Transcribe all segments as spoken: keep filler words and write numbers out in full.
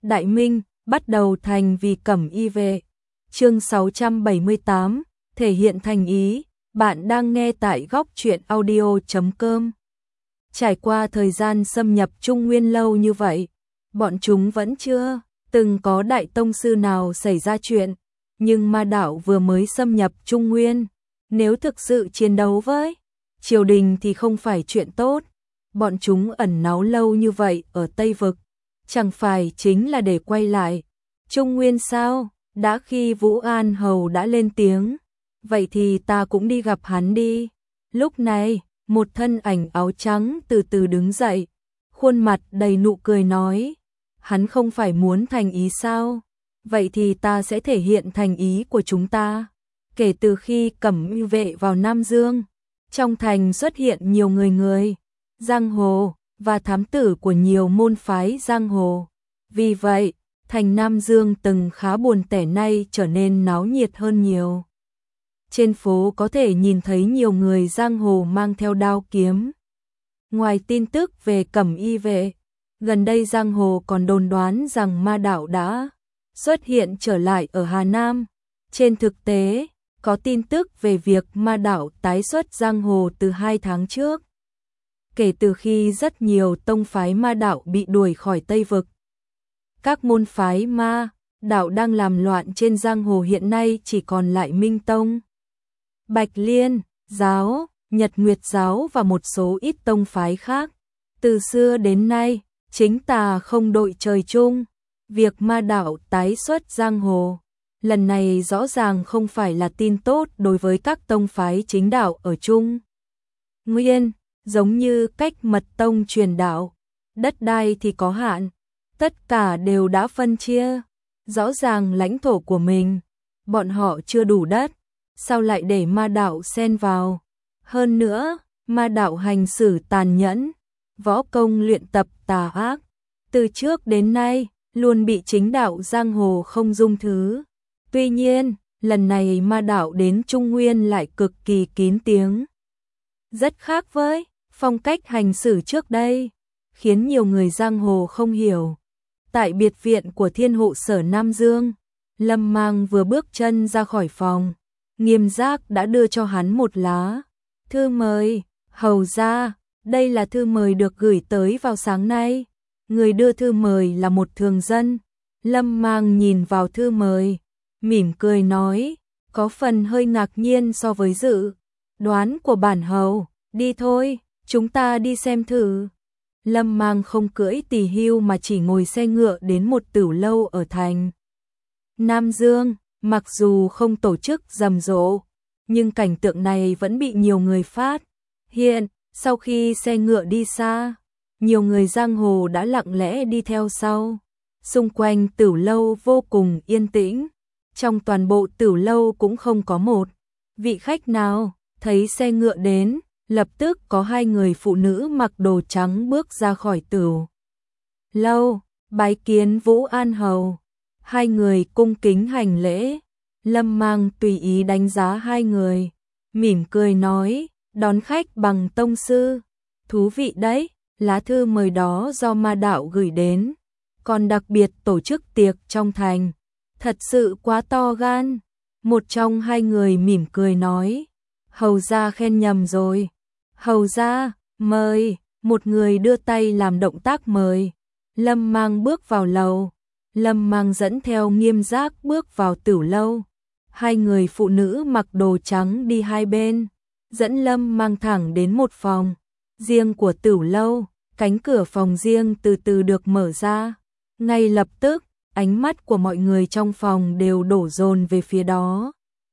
Đại Minh, bắt đầu thành vì cẩm y vệ. Chương sáu trăm bảy mươi tám, thể hiện thành ý. Bạn đang nghe tại góc truyện audio chấm com. Trải qua thời gian xâm nhập Trung Nguyên lâu như vậy, bọn chúng vẫn chưa từng có đại tông sư nào xảy ra chuyện, nhưng ma đạo vừa mới xâm nhập Trung Nguyên, nếu thực sự chiến đấu với triều đình thì không phải chuyện tốt. Bọn chúng ẩn náu lâu như vậy ở Tây Vực, chẳng phải chính là để quay lại Trung Nguyên sao? Đã khi Vũ An Hầu đã lên tiếng, vậy thì ta cũng đi gặp hắn đi. Lúc này, một thân ảnh áo trắng từ từ đứng dậy, khuôn mặt đầy nụ cười nói, hắn không phải muốn thành ý sao? Vậy thì ta sẽ thể hiện thành ý của chúng ta. Kể từ khi Cẩm Y vệ vào Nam Dương, trong thành xuất hiện nhiều người người, giang hồ, và thám tử của nhiều môn phái giang hồ. Vì vậy, thành Nam Dương từng khá buồn tẻ nay trở nên náo nhiệt hơn nhiều. Trên phố có thể nhìn thấy nhiều người giang hồ mang theo đao kiếm. Ngoài tin tức về Cẩm Y vệ, gần đây giang hồ còn đồn đoán rằng ma đạo đã xuất hiện trở lại ở Hà Nam. Trên thực tế, có tin tức về việc ma đạo tái xuất giang hồ từ hai tháng trước. Kể từ khi rất nhiều tông phái ma đạo bị đuổi khỏi Tây Vực, các môn phái ma đạo đang làm loạn trên giang hồ hiện nay chỉ còn lại Minh Tông, Bạch Liên giáo, Nhật Nguyệt giáo và một số ít tông phái khác. Từ xưa đến nay, chính tà không đội trời chung. Việc ma đạo tái xuất giang hồ lần này rõ ràng không phải là tin tốt đối với các tông phái chính đạo ở Trung Nguyên. Giống như cách mật tông truyền đạo, đất đai thì có hạn, tất cả đều đã phân chia rõ ràng lãnh thổ của mình, bọn họ chưa đủ đất, sao lại để ma đạo xen vào? Hơn nữa, ma đạo hành xử tàn nhẫn, võ công luyện tập tà ác, từ trước đến nay luôn bị chính đạo giang hồ không dung thứ. Tuy nhiên, lần này ma đạo đến Trung Nguyên lại cực kỳ kín tiếng, rất khác với phong cách hành xử trước đây, khiến nhiều người giang hồ không hiểu. Tại biệt viện của Thiên Hộ Sở Nam Dương, Lâm Mang vừa bước chân ra khỏi phòng, Nghiêm Giác đã đưa cho hắn một lá thư mời. Hầu ra, đây là thư mời được gửi tới vào sáng nay. Người đưa thư mời là một thường dân. Lâm Mang nhìn vào thư mời, mỉm cười nói, có phần hơi ngạc nhiên so với dự đoán của bản hầu. Đi thôi, chúng ta đi xem thử. Lâm Mang không cưỡi tỳ hưu mà chỉ ngồi xe ngựa đến một tửu lâu ở thành Nam Dương. Mặc dù không tổ chức rầm rộ, nhưng cảnh tượng này vẫn bị nhiều người phát hiện. Sau khi xe ngựa đi xa, nhiều người giang hồ đã lặng lẽ đi theo sau. Xung quanh tửu lâu vô cùng yên tĩnh, trong toàn bộ tửu lâu cũng không có một vị khách nào. Thấy xe ngựa đến, lập tức có hai người phụ nữ mặc đồ trắng bước ra khỏi tửu lâu, bái kiến Vũ An Hầu. Hai người cung kính hành lễ. Lâm Mang tùy ý đánh giá hai người, mỉm cười nói, đón khách bằng tông sư, thú vị đấy. Lá thư mời đó do ma đạo gửi đến, còn đặc biệt tổ chức tiệc trong thành, thật sự quá to gan. Một trong hai người mỉm cười nói, hầu gia khen nhầm rồi. Hầu gia, mời. Một người đưa tay làm động tác mời. Lâm Mang bước vào lầu. Lâm Mang dẫn theo Nghiêm Giác bước vào tửu lâu. Hai người phụ nữ mặc đồ trắng đi hai bên, dẫn Lâm Mang thẳng đến một phòng riêng của tửu lâu. Cánh cửa phòng riêng từ từ được mở ra. Ngay lập tức, ánh mắt của mọi người trong phòng đều đổ dồn về phía đó.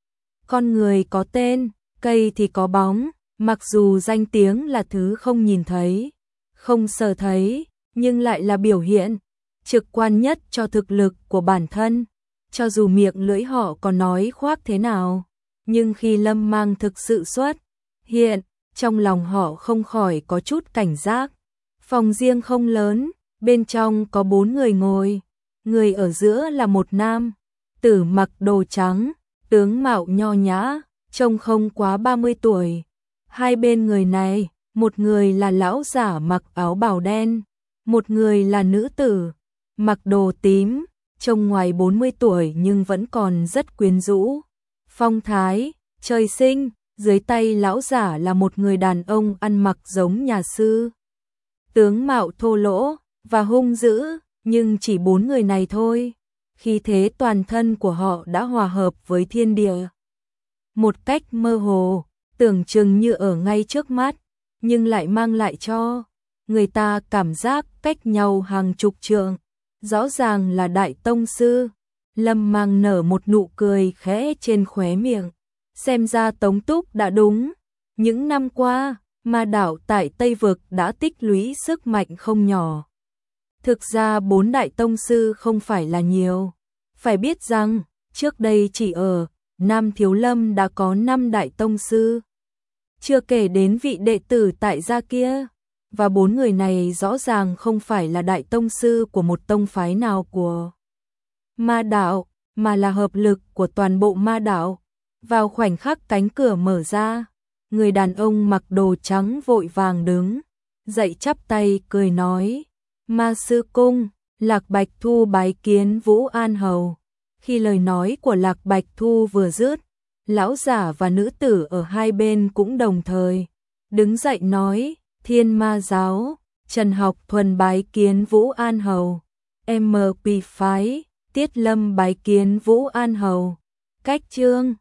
Con người có tên, cây thì có bóng. Mặc dù danh tiếng là thứ không nhìn thấy, không sờ thấy, nhưng lại là biểu hiện trực quan nhất cho thực lực của bản thân. Cho dù miệng lưỡi họ có nói khoác thế nào, nhưng khi Lâm Mang thực sự xuất hiện, trong lòng họ không khỏi có chút cảnh giác. Phòng riêng không lớn, bên trong có bốn người ngồi. Người ở giữa là một nam tử mặc đồ trắng, tướng mạo nho nhã, trông không quá ba mươi tuổi. Hai bên người này, một người là lão giả mặc áo bào đen, một người là nữ tử mặc đồ tím, trông ngoài bốn mươi tuổi nhưng vẫn còn rất quyến rũ. Phong thái, trời sinh, dưới tay lão giả là một người đàn ông ăn mặc giống nhà sư. Tướng mạo thô lỗ và hung dữ, nhưng chỉ bốn người này thôi. Khí thế toàn thân của họ đã hòa hợp với thiên địa. Một cách mơ hồ, tưởng chừng như ở ngay trước mắt, nhưng lại mang lại cho người ta cảm giác cách nhau hàng chục trượng. Rõ ràng là đại tông sư. Lâm Mang nở một nụ cười khẽ trên khóe miệng. Xem ra Tống Túc đã đúng. Những năm qua, ma đạo tại Tây Vực đã tích lũy sức mạnh không nhỏ. Thực ra bốn đại tông sư không phải là nhiều. Phải biết rằng, trước đây chỉ ở Nam Thiếu Lâm đã có năm đại tông sư. Chưa kể đến vị đệ tử tại gia kia. Và bốn người này rõ ràng không phải là đại tông sư của một tông phái nào của ma đạo, mà là hợp lực của toàn bộ ma đạo. Vào khoảnh khắc cánh cửa mở ra, người đàn ông mặc đồ trắng vội vàng đứng dậy chắp tay cười nói: Ma sư cung, Lạc Bạch Thu bái kiến Vũ An Hầu. Khi lời nói của Lạc Bạch Thu vừa dứt, lão giả và nữ tử ở hai bên cũng đồng thời đứng dậy nói: Thiên Ma giáo, Trần Học Thuần bái kiến Vũ An Hầu. em pê phái, Tiết Lâm bái kiến Vũ An Hầu. Cách chương